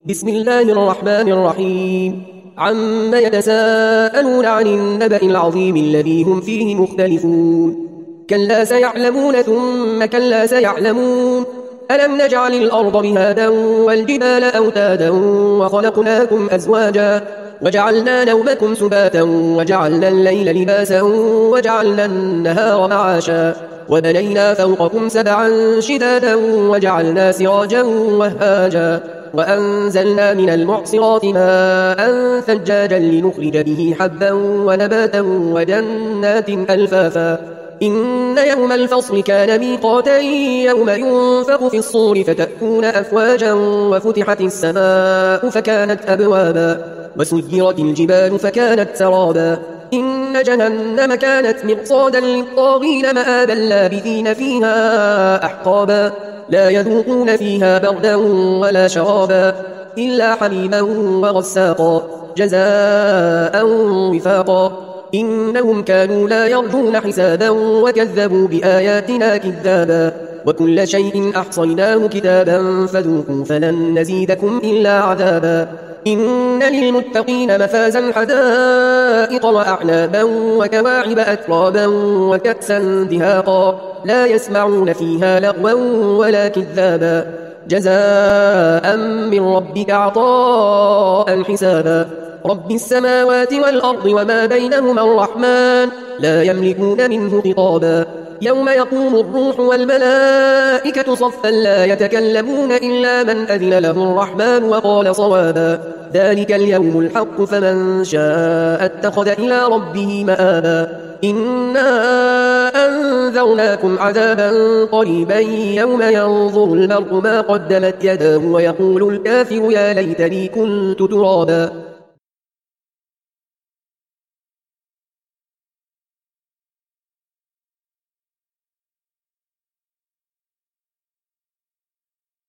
بسم الله الرحمن الرحيم. عما يتساءلون عن النبأ العظيم الذي هم فيه مختلفون. كلا سيعلمون ثم كلا سيعلمون. ألم نجعل الأرض مهادا والجبال أوتادا وخلقناكم أزواجا وجعلنا نومكم سباتا وجعلنا الليل لباسا وجعلنا النهار معاشا وبنينا فوقكم سبعا شدادا وجعلنا سراجا وهاجا وأنزلنا من المعصرات ماء ثجاجا لنخرج به حبا ونباتا وجنات ألفافا إن يوم الفصل كان ميقاتا يوم ينفخ في الصور فتأتون أفواجا وفتحت السماء فكانت أبوابا وسيرت الجبال فكانت سرابا إن جهنم كانت مرصادا للطاغين مآبا لابثين فيها أحقابا لا يذوقون فيها بردا ولا شرابا إلا حميما وغساقا جزاء وفاقا إنهم كانوا لا يرجون حسابا وكذبوا بآياتنا كذابا وكل شيء أحصيناه كتابا فذوقوا فلن نزيدكم إلا عذابا إن للمتقين مفازا حدائق وأعنابا وكواعب أترابا وكأسا دهاقا لا يسمعون فيها لغوا ولا كذابا جزاء من ربك عطاء حسابا رب السماوات والأرض وما بينهما الرحمن لا يملكون منه خطابا يوم يقوم الروح والملائكة صفا لا يتكلمون إلا من أذن له الرحمن وقال صوابا ذلك اليوم الحق فمن شاء اتخذ إلى ربه مآبا إنا أنذرناكم عذابا قريبا يوم ينظر المرء ما قدمت يداه ويقول الكافر يا ليتني كنت ترابا